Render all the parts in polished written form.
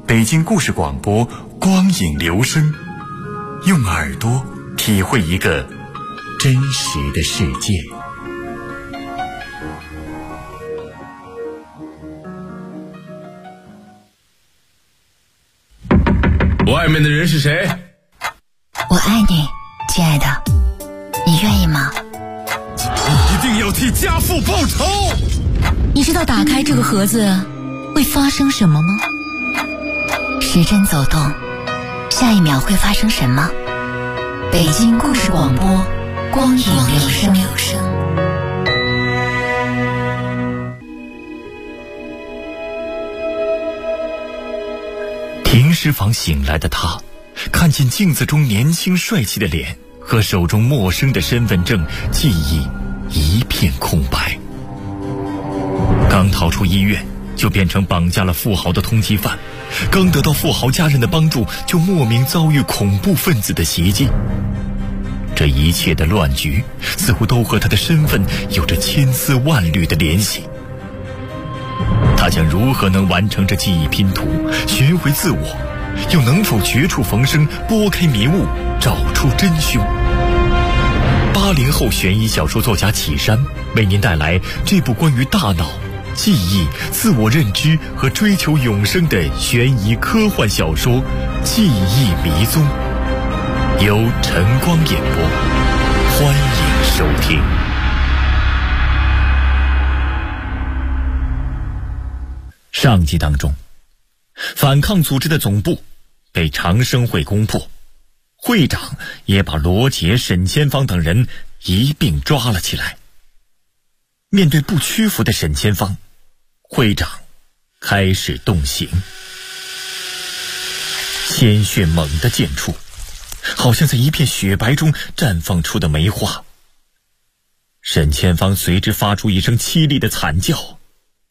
北京故事广播光影留声，用耳朵体会一个真实的世界。 外面的人是谁？ 我爱你，亲爱的，你愿意吗？ 一定要替家父报仇！ 你知道打开这个盒子会发生什么吗？时针走动，下一秒会发生什么？北京故事广播，光影留声。 停尸房醒来的他，看见镜子中年轻帅气的脸和手中陌生的身份证，记忆一片空白。刚逃出医院，就变成绑架了富豪的通缉犯，刚得到富豪家人的帮助，就莫名遭遇恐怖分子的袭击。这一切的乱局似乎都和他的身份有着千丝万缕的联系。他将如何能完成这记忆拼图，寻回自我，又能否绝处逢生，拨开迷雾，找出真凶？80后悬疑小说作家启山为您带来这部关于大脑、记忆、自我认知和追求永生的悬疑科幻小说《记忆迷踪》，由晨光演播，欢迎收听。上集当中，反抗组织的总部被长生会攻破，会长也把罗杰、沈千芳等人一并抓了起来。面对不屈服的沈千芳，会长开始动刑，鲜血猛地溅出，好像在一片雪白中绽放出的梅花。沈千芳随之发出一声凄厉的惨叫。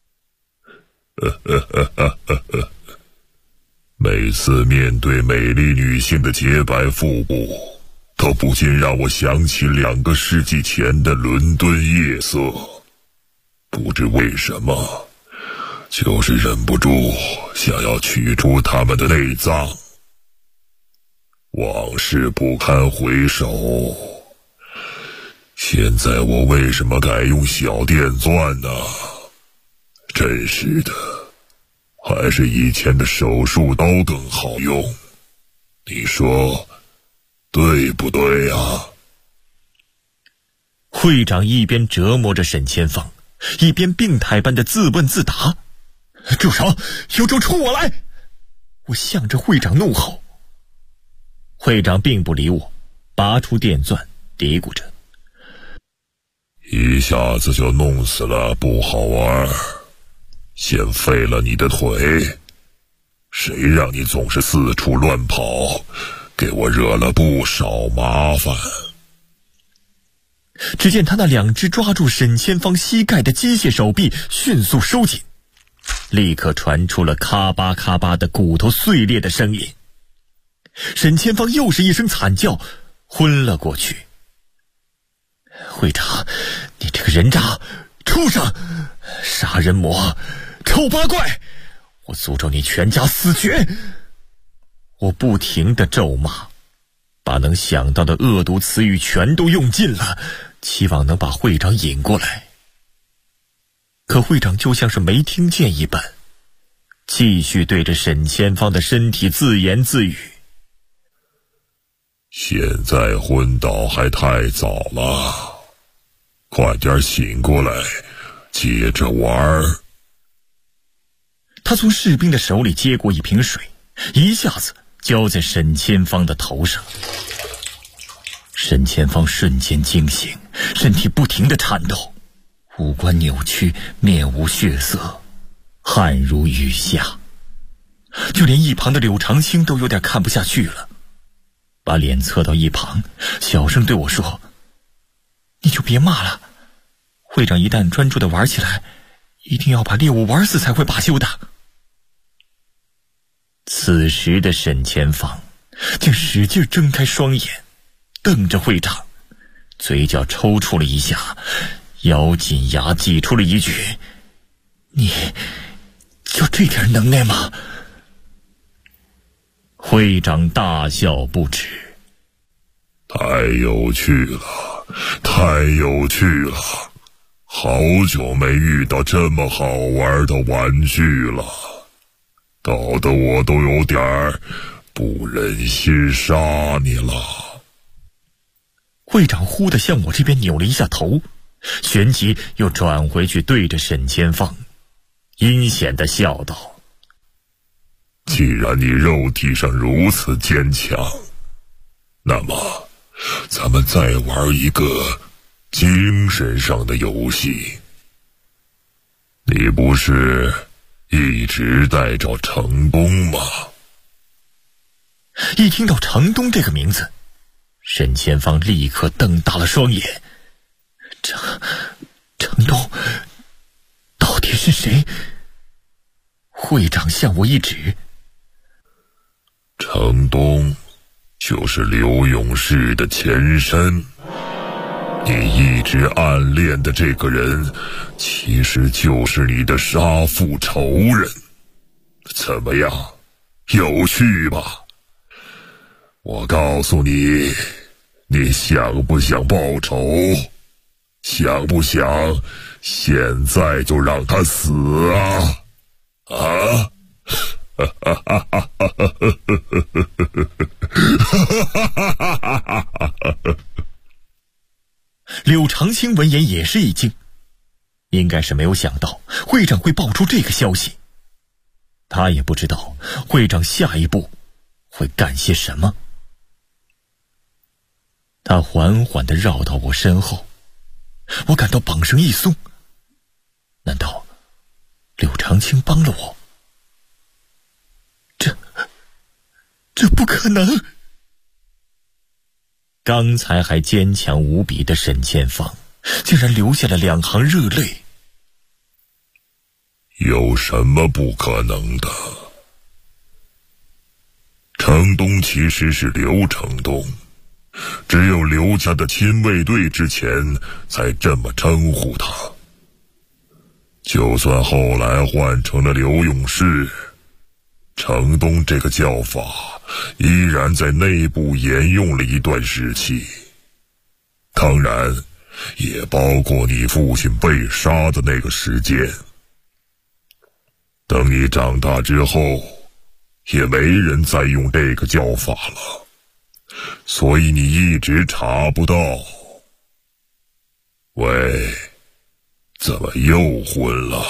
每次面对美丽女性的洁白腹部，都不禁让我想起2个世纪前的伦敦夜色。不知为什么，就是忍不住想要取出他们的内脏。往事不堪回首，现在我为什么改用小电钻呢？真是的，还是以前的手术刀更好用，你说对不对啊？ 会长一边折磨着沈千芳，一边病态般的自问自答。住手，有种冲我来！我向着会长怒吼。会长并不理我，拔出电钻，嘀咕着： 一下子就弄死了不好玩，先废了你的腿，谁让你总是四处乱跑，给我惹了不少麻烦。 只见他那2只抓住沈千芳膝盖的机械手臂迅速收紧，立刻传出了咔吧咔吧的骨头碎裂的声音。沈千芳又是一声惨叫，昏了过去。会长，你这个人渣、畜生、杀人魔、臭八怪，我诅咒你全家死绝！我不停地咒骂，把能想到的恶毒词语全都用尽了，期望能把会长引过来。可会长就像是没听见一般，继续对着沈千芳的身体自言自语： 现在昏倒还太早了，快点醒过来，接着玩。 他从士兵的手里接过一瓶水，一下子浇在沈千芳的头上。沈千芳瞬间惊醒，身体不停地颤抖，五官扭曲，面无血色，汗如雨下。就连一旁的柳长青都有点看不下去了，把脸侧到一旁，小声对我说：你就别骂了，会长一旦专注地玩起来，一定要把猎物玩死才会罢休的。此时的沈千芳竟使劲睁开双眼，瞪着会长，嘴角抽搐了一下，咬紧牙挤出了一句：你就这点能耐吗？ 会长大笑不止。 太有趣了，太有趣了，好久没遇到这么好玩的玩具了，搞得我都有点不忍心杀你了。 会长忽地向我这边扭了一下头，旋即又转回去对着沈千放阴险地笑道： 既然你肉体上如此坚强，那么咱们再玩一个精神上的游戏。你不是一直在找程东吗？ 一听到程东这个名字，沈千放立刻瞪大了双眼。程东到底是谁？会长向我一指： 程东就是刘永世的前身，你一直暗恋的这个人，其实就是你的杀父仇人。怎么样，有趣吧？我告诉你，你想不想报仇？想不想现在就让他死啊？啊？ 柳长青闻言也是一惊，应该是没有想到会长会爆出这个消息。他也不知道会长下一步会干些什么。他缓缓地绕到我身后，我感到绑绳一松，难道柳长青帮了我？这不可能！刚才还坚强无比的沈千放竟然流下了2行热泪。 有什么不可能的？程东其实是刘程东，只有刘家的亲卫队之前才这么称呼他。就算后来换成了刘永世，程东这个叫法依然在内部沿用了一段时期，当然也包括你父亲被杀的那个时间。等你长大之后，也没人再用这个叫法了，所以你一直查不到。喂，怎么又昏了？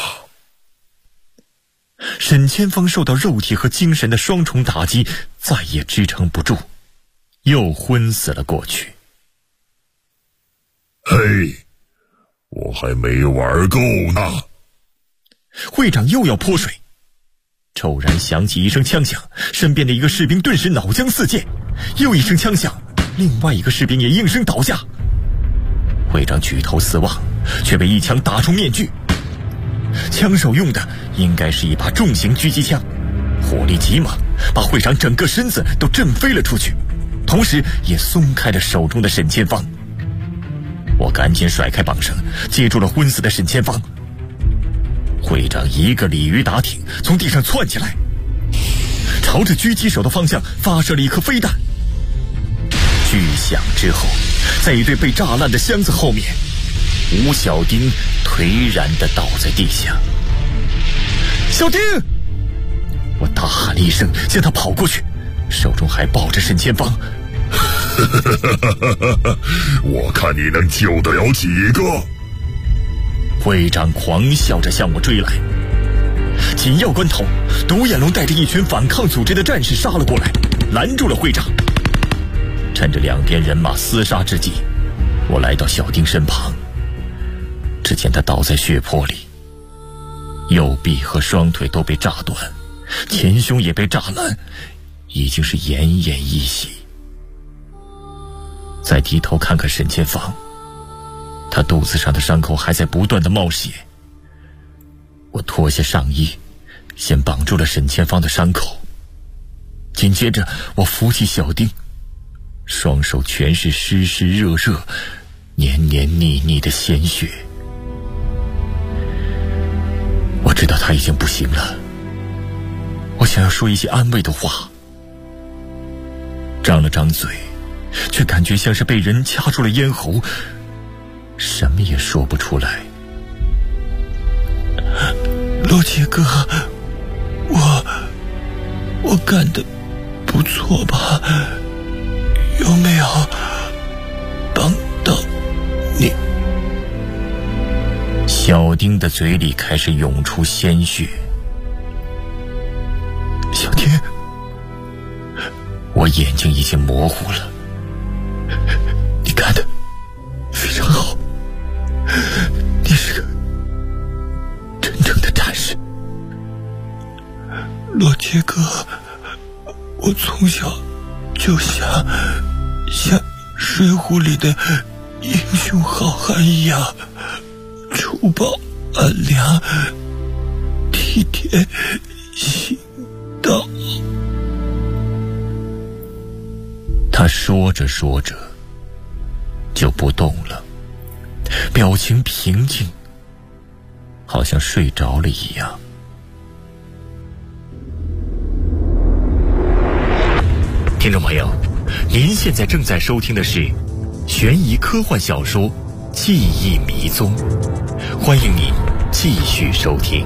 沈千芳受到肉体和精神的双重打击，再也支撑不住，又昏死了过去。 嘿，我还没玩够呢！ 会长又要泼水，骤然响起一声枪响，身边的一个士兵顿时脑浆四溅，又一声枪响，另外一个士兵也应声倒下。会长举头四望，却被一枪打中面具。枪手用的应该是一把重型狙击枪，火力极猛，把会长整个身子都震飞了出去，同时也松开了手中的沈千芳。我赶紧甩开绑绳，接住了昏死的沈千芳。会长一个鲤鱼打挺，从地上窜起来，朝着狙击手的方向发射了一颗飞弹。巨响之后，在一堆被炸烂的箱子后面，吴小丁颓然地倒在地下。小丁！我大喊了一声，向他跑过去，手中还抱着沈千芳。 我看你能救得了几个？ 会长狂笑着向我追来。紧要关头，独眼龙带着一群反抗组织的战士杀了过来，拦住了会长。趁着两边人马厮杀之际，我来到小丁身旁，只见他倒在血泊里，右臂和双腿都被炸断，前胸也被炸烂，已经是奄奄一息。再低头看看沈千芳，他肚子上的伤口还在不断的冒血。我脱下上衣，先绑住了沈千芳的伤口，紧接着我扶起小丁，双手全是湿湿热热、黏黏腻腻的鲜血。我知道他已经不行了，我想要说一些安慰的话， 张了张嘴，却感觉像是被人掐住了咽喉，什么也说不出来。 罗杰哥，我干得不错吧？有没有帮到你？ 小丁的嘴里开始涌出鲜血。 小丁， 我眼睛已经模糊了。 你干得非常好，你是个真正的战士。罗杰哥，我从小就像水浒里的英雄好汉一样，除暴安良，替天行道。 他说着说着就不动了，表情平静，好像睡着了一样。听众朋友，您现在正在收听的是悬疑科幻小说《记忆迷踪》，欢迎你继续收听。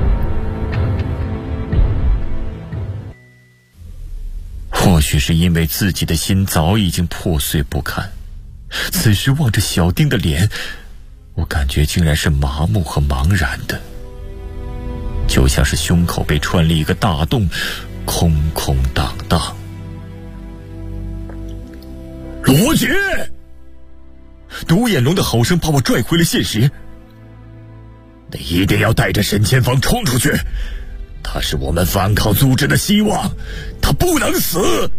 或许是因为自己的心早已经破碎不堪，此时望着小丁的脸，我感觉竟然是麻木和茫然的，就像是胸口被穿了一个大洞，空空荡荡。罗杰！独眼龙的吼声把我拽回了现实。你一定要带着沈前方冲出去，他是我们反抗组织的希望，他不能死。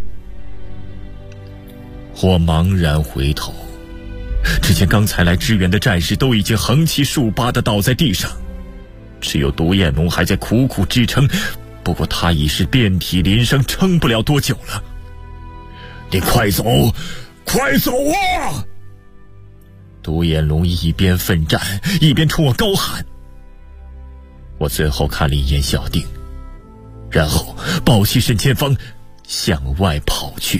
我茫然回头，只见刚才来支援的战士都已经横七竖八地倒在地上，只有独眼龙还在苦苦支撑，不过他已是遍体鳞伤，撑不了多久了。你快走，快走啊！独眼龙一边奋战一边冲我高喊。我最后看了一眼小丁，然后抱起沈前方向外跑去。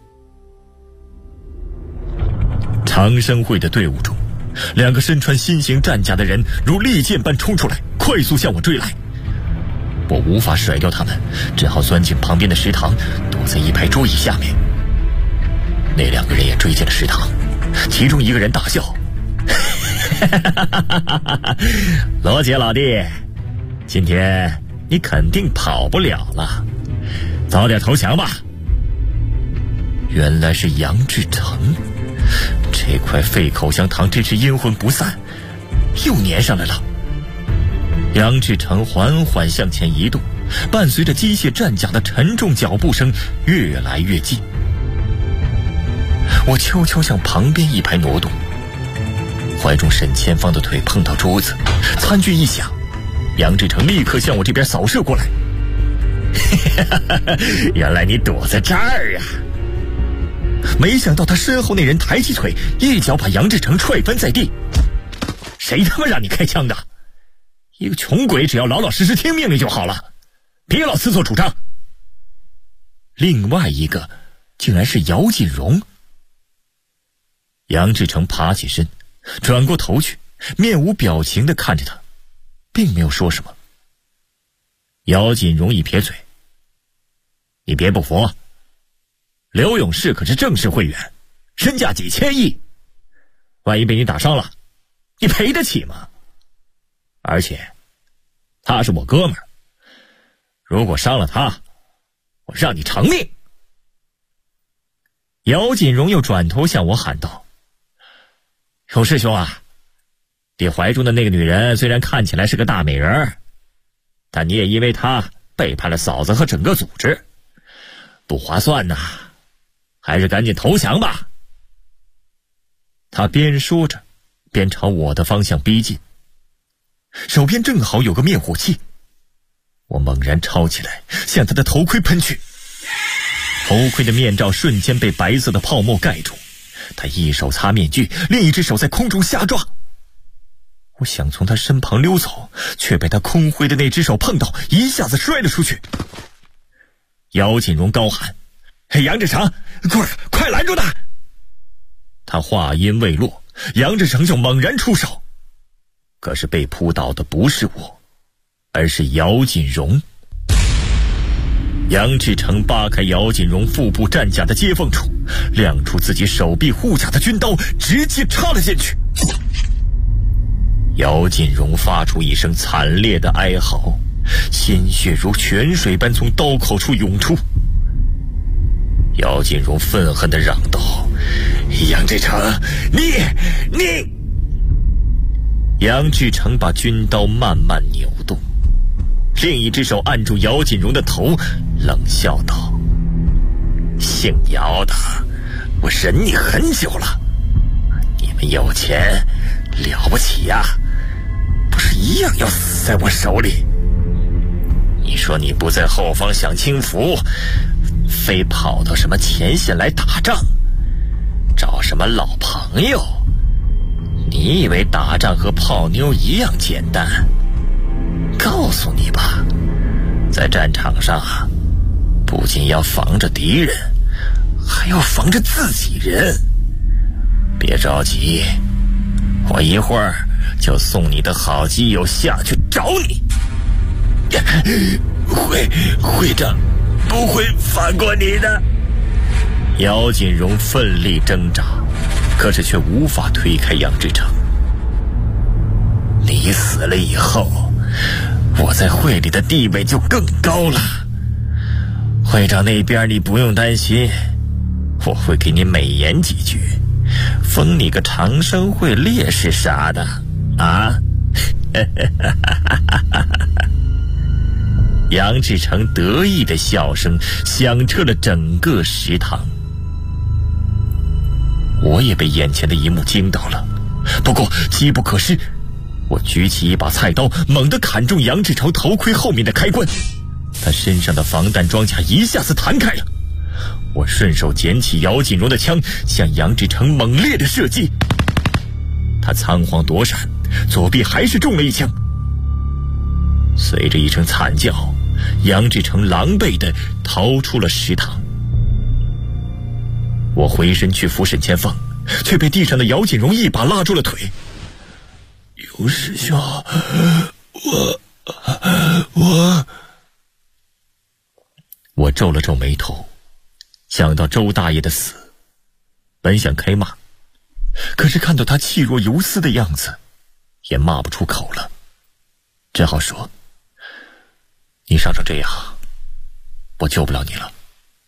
长生会的队伍中，两个身穿新型战甲的人如利剑般冲出来，快速向我追来。我无法甩掉他们，只好钻进旁边的食堂，躲在一排桌椅下面。那两个人也追进了食堂，其中一个人大笑：罗杰老弟，今天你肯定跑不了了，早点投降吧。原来是杨志成，这块废口香糖真是阴魂不散，又粘上来了。杨志成缓缓向前移动，伴随着机械战甲的沉重脚步声越来越近。我悄悄向旁边一排挪动，怀中沈前方的腿碰到桌子，餐具一响，杨志成立刻向我这边扫射过来。原来你躲在这儿啊！没想到他身后那人抬起腿，一脚把杨志成踹翻在地。谁他妈让你开枪的？一个穷鬼只要老老实实听命令就好了，别老自作主张。另外一个竟然是姚锦荣。杨志成爬起身，转过头去，面无表情地看着他，并没有说什么。姚锦荣一撇嘴：你别不服，刘勇士可是正式会员，身价几千亿，万一被你打伤了，你赔得起吗？而且他是我哥们儿，如果伤了他，我让你偿命。姚锦荣又转头向我喊道：勇士兄啊，你怀中的那个女人虽然看起来是个大美人，但你也因为她背叛了嫂子和整个组织，不划算呐，还是赶紧投降吧。他边说着边朝我的方向逼近，手边正好有个灭火器，我猛然抄起来向他的头盔喷去。头盔的面罩瞬间被白色的泡沫盖住，他一手擦面具，另一只手在空中瞎抓。我想从他身旁溜走，却被他空挥的那只手碰到，一下子摔了出去。姚锦荣高喊： 杨志成，快拦住他！他话音未落，杨志成就猛然出手。可是被扑倒的不是我，而是姚锦荣。杨志成扒开姚锦荣腹部战甲的接缝处，亮出自己手臂护甲的军刀，直接插了进去。姚锦荣发出一声惨烈的哀嚎，鲜血如泉水般从刀口处涌出。姚锦荣愤恨地嚷道：杨志成，你！杨志成把军刀慢慢扭动，另一只手按住姚锦荣的头，冷笑道：姓姚的，我忍你很久了，你们有钱了不起呀，不是一样要死在我手里？你说你不在后方享清福，非跑到什么前线来打仗，找什么老朋友？你以为打仗和泡妞一样简单？告诉你吧，在战场上不仅要防着敌人，还要防着自己人。别着急，我一会儿就送你的好基友下去找你。会长不会放过你的。姚锦荣奋力挣扎，可是却无法推开杨志成。你死了以后，我在会里的地位就更高了。会长那边你不用担心，我会给你美言几句，封你个长生会烈士啥的啊。杨志成得意的笑声响彻了整个食堂。我也被眼前的一幕惊到了，不过机不可失，我举起一把菜刀，猛地砍中杨志成头盔后面的开关，他身上的防弹装甲一下子弹开了。我顺手捡起姚锦荣的枪，向杨志成猛烈的射击。他仓皇躲闪，左臂还是中了一枪。随着一声惨叫，杨志成狼狈地逃出了食堂。我回身去扶沈千凤，却被地上的姚锦荣一把拉住了腿。 尤师兄， 我皱了皱眉头，想到周大爷的死，本想开骂，可是看到他气若游丝的样子，也骂不出口了，只好说：你伤成这样，我救不了你了。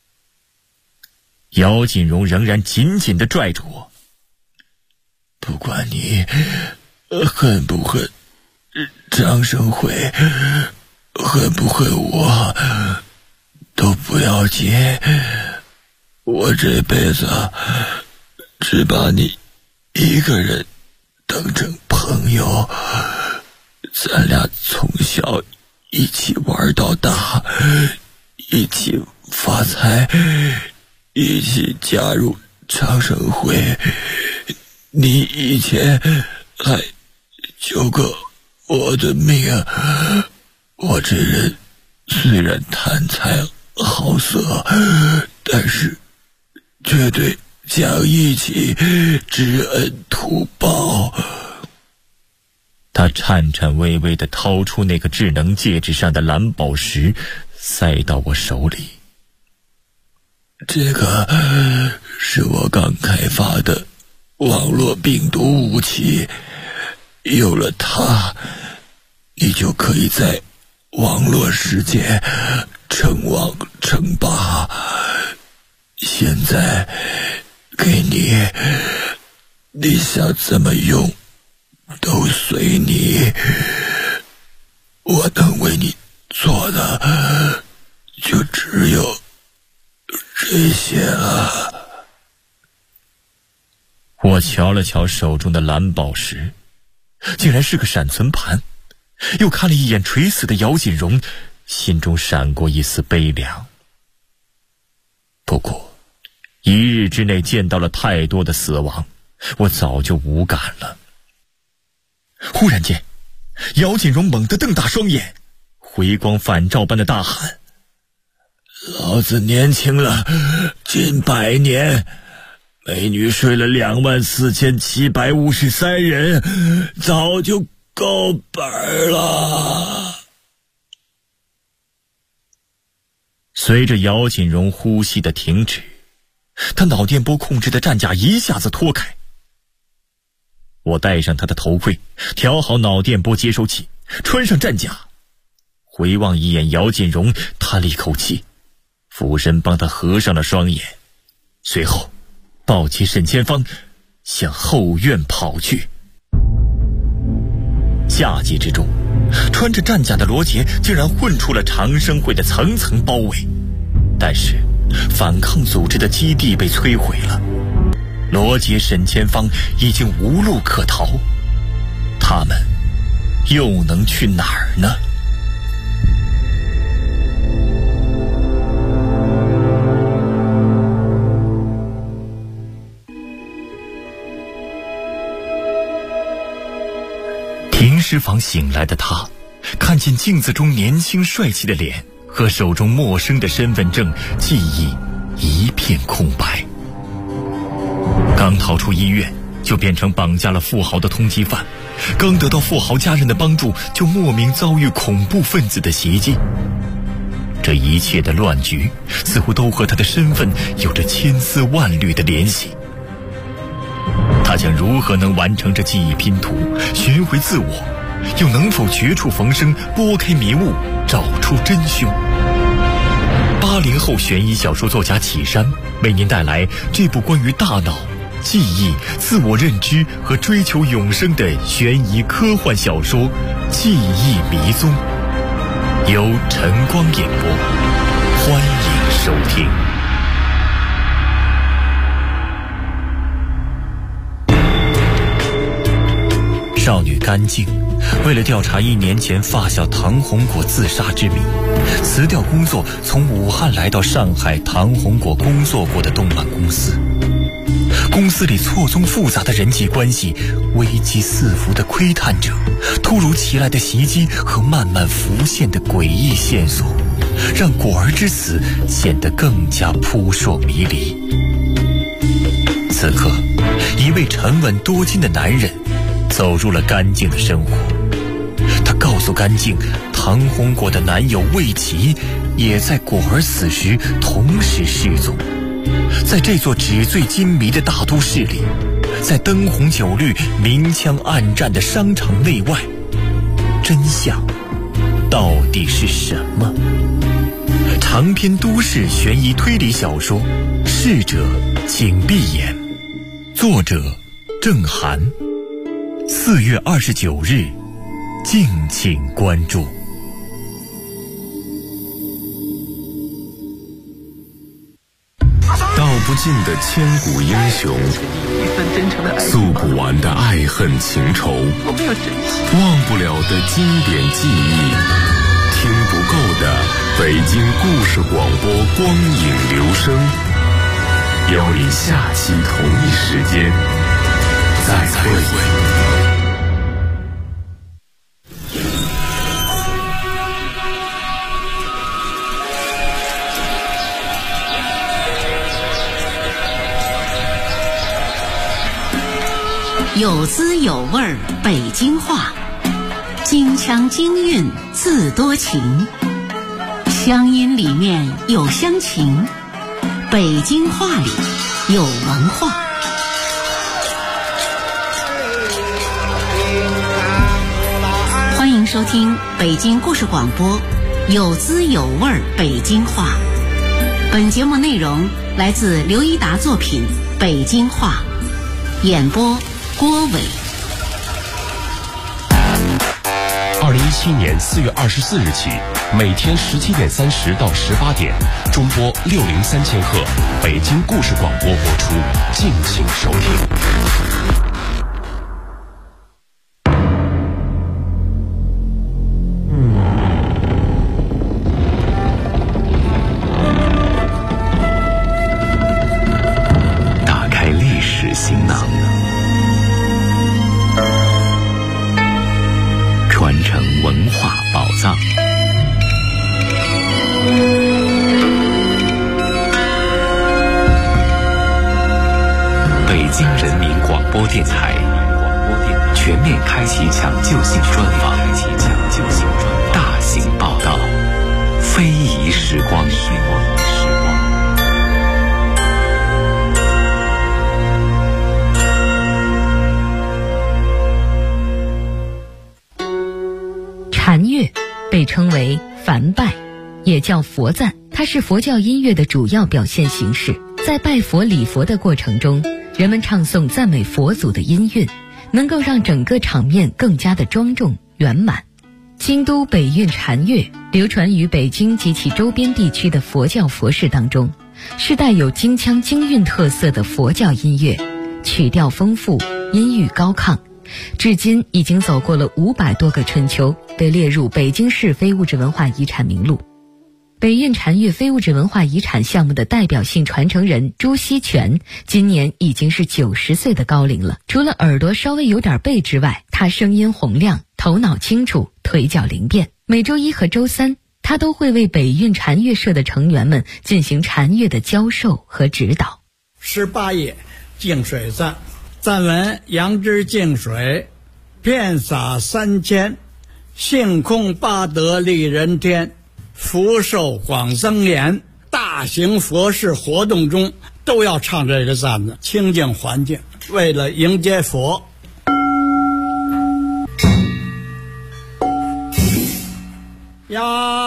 姚锦荣仍然紧紧地拽住我。 不管你恨不恨张生会，恨不恨我，都不要紧。我这辈子只把你一个人当成朋友，咱俩从小一起玩到大，一起发财，一起加入长生会。你以前还救过我的命，我这人虽然贪财好色，但是绝对讲义气，知恩图报。 他颤颤巍巍地掏出那个智能戒指上的蓝宝石，塞到我手里。 这个是我刚开发的网络病毒武器，有了它，你就可以在网络世界称王称霸。现在给你，你想怎么用都随你。我能为你做的就只有这些了。 我瞧了瞧手中的蓝宝石，竟然是个闪存盘，又看了一眼垂死的姚锦荣，心中闪过一丝悲凉。不过一日之内见到了太多的死亡，我早就无感了。忽然间，姚锦荣猛地瞪大双眼，回光返照般的大喊： 老子年轻了近100年，美女睡了24753人，早就够本了。 随着姚锦荣呼吸的停止，他脑电波控制的战甲一下子脱开。我戴上他的头盔，调好脑电波接收器，穿上战甲，回望一眼姚锦荣，叹了一口气，俯身帮他合上了双眼，随后抱起沈千芳向后院跑去。夏季之中，穿着战甲的罗杰竟然混出了长生会的层层包围，但是反抗组织的基地被摧毁了，罗杰、沈千芳已经无路可逃，他们又能去哪儿呢？停尸房醒来的他，看见镜子中年轻帅气的脸和手中陌生的身份证，记忆一片空白。刚逃出医院，就变成绑架了富豪的通缉犯，刚得到富豪家人的帮助，就莫名遭遇恐怖分子的袭击。这一切的乱局，似乎都和他的身份有着千丝万缕的联系。他将如何能完成这记忆拼图，寻回自我，又能否绝处逢生，拨开迷雾，找出真凶？80后悬疑小说作家启山为您带来这部关于大脑、记忆、自我认知和追求永生的悬疑科幻小说《记忆迷踪》，由晨光演播，欢迎收听。少女甘静为了调查1年前发小唐红果自杀之谜，辞掉工作，从武汉来到上海唐红果工作过的动漫公司。公司里错综复杂的人际关系，危机四伏的窥探者，突如其来的袭击和慢慢浮现的诡异线索，让果儿之死显得更加扑朔迷离。此刻，一位沉稳多金的男人走入了甘静的生活。他告诉甘静，唐红果的男友魏琪也在果儿死时同时失踪。在这座纸醉金迷的大都市里，在灯红酒绿、明枪暗战的商场内外，真相到底是什么？长篇都市悬疑推理小说《逝者请闭眼》，作者郑涵。4月29日，敬请关注。 道不尽的千古英雄，诉不完的爱恨情仇，忘不了的经典记忆，听不够的北京故事广播光影留声。邀你下期同一时间再会。 有滋有味儿北京话，京腔京韵自多情，乡音里面有乡情，北京话里有文化。欢迎收听北京故事广播有滋有味儿北京话。本节目内容来自刘一达作品《北京话》，演播郭伟。 2017年4月24日起，每天17点30到18点，中波603千赫，北京故事广播播出，敬请收听。 打开历史行囊，传承文化宝藏。 京人民广播电台全面开启抢救性专访，大型报道，非遗时光。 禅乐被称为梵拜，也叫佛赞，它是佛教音乐的主要表现形式。在拜佛礼佛的过程中，人们唱诵赞美佛祖的音韵，能够让整个场面更加的庄重圆满。京都北韵禅乐流传于北京及其周边地区的佛教佛事当中，是带有京腔京韵特色的佛教音乐，曲调丰富，音域高亢，至今已经走过了500多个春秋，被列入北京市非物质文化遗产名录。北韵禅乐非物质文化遗产项目的代表性传承人朱锡全今年已经是90岁的高龄了。除了耳朵稍微有点背之外，他声音洪亮，头脑清楚，腿脚灵便。每周1和周3，他都会为北韵禅乐社的成员们进行禅乐的教授和指导。 18页净水赞，赞文：杨枝净水，遍洒3千，性空八德利人天，福寿广增延。大型佛事活动中都要唱这个赞子，清净环境，为了迎接佛。呀！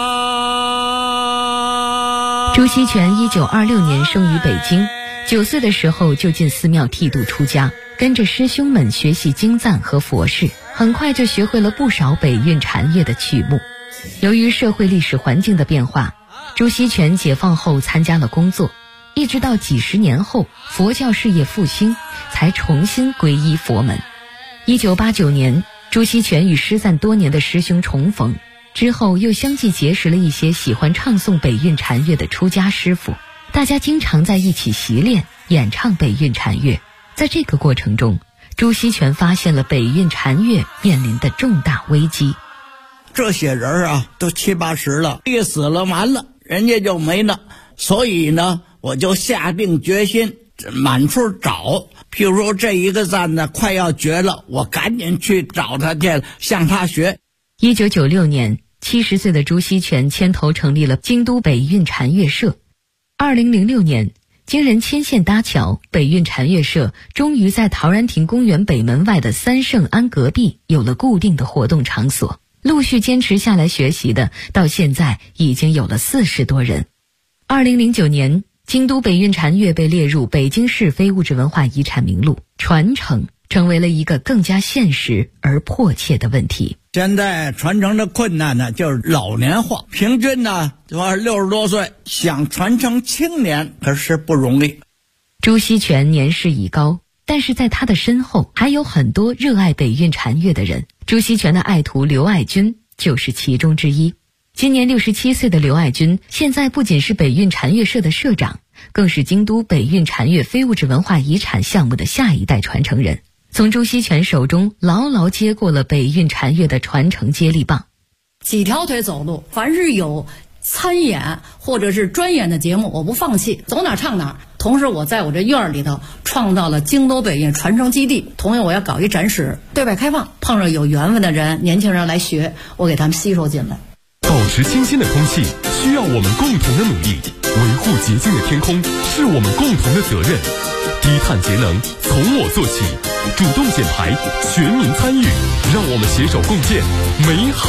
朱锡全1926年生于北京，9岁的时候就进寺庙剃度出家，跟着师兄们学习经赞和佛事，很快就学会了不少北韵禅乐的曲目。由于社会历史环境的变化，朱锡全解放后参加了工作，一直到几十年后佛教事业复兴，才重新皈依佛门。1989年，朱锡全与失散多年的师兄重逢，之后又相继结识了一些喜欢唱诵北韵禅乐的出家师傅，大家经常在一起习练演唱北韵禅乐。在这个过程中，朱锡全发现了北韵禅乐面临的重大危机。 这些人啊，都70、80了，一死了完了，人家就没了。所以呢，我就下定决心满处找。譬如说这一个赞呢快要绝了，我赶紧去找他去，向他学。 1996年，70岁的朱锡全牵头成立了京都北韵禅乐社。2006年，经人牵线搭桥，北韵禅乐社终于在陶然亭公园北门外的三圣庵隔壁有了固定的活动场所。陆续坚持下来学习的，到现在已经有了40多人。2009年，京都北韵禅乐被列入北京市非物质文化遗产名录，传承成为了一个更加现实而迫切的问题。 现在传承的困难呢，就是老年化，平均呢60多岁，想传承青年可是不容易。 朱锡全年事已高，但是在他的身后还有很多热爱北韵禅乐的人。朱锡全的爱徒刘爱军就是其中之一。今年67岁的刘爱军，现在不仅是北韵禅乐社的社长，更是京都北韵禅乐非物质文化遗产项目的下一代传承人，从朱锡全手中牢牢接过了北韵禅乐的传承接力棒。 几条腿走路，凡是有参演或者是专演的节目，我不放弃，走哪唱哪。同时我在我这院里头创造了京都北韵传承基地，同样我要搞一展示，对外开放，碰上有缘分的人，年轻人来学，我给他们吸收进来。 保持清新的空气需要我们共同的努力，维护洁净的天空是我们共同的责任。低碳节能从我做起，主动减排，全民参与，让我们携手共建美好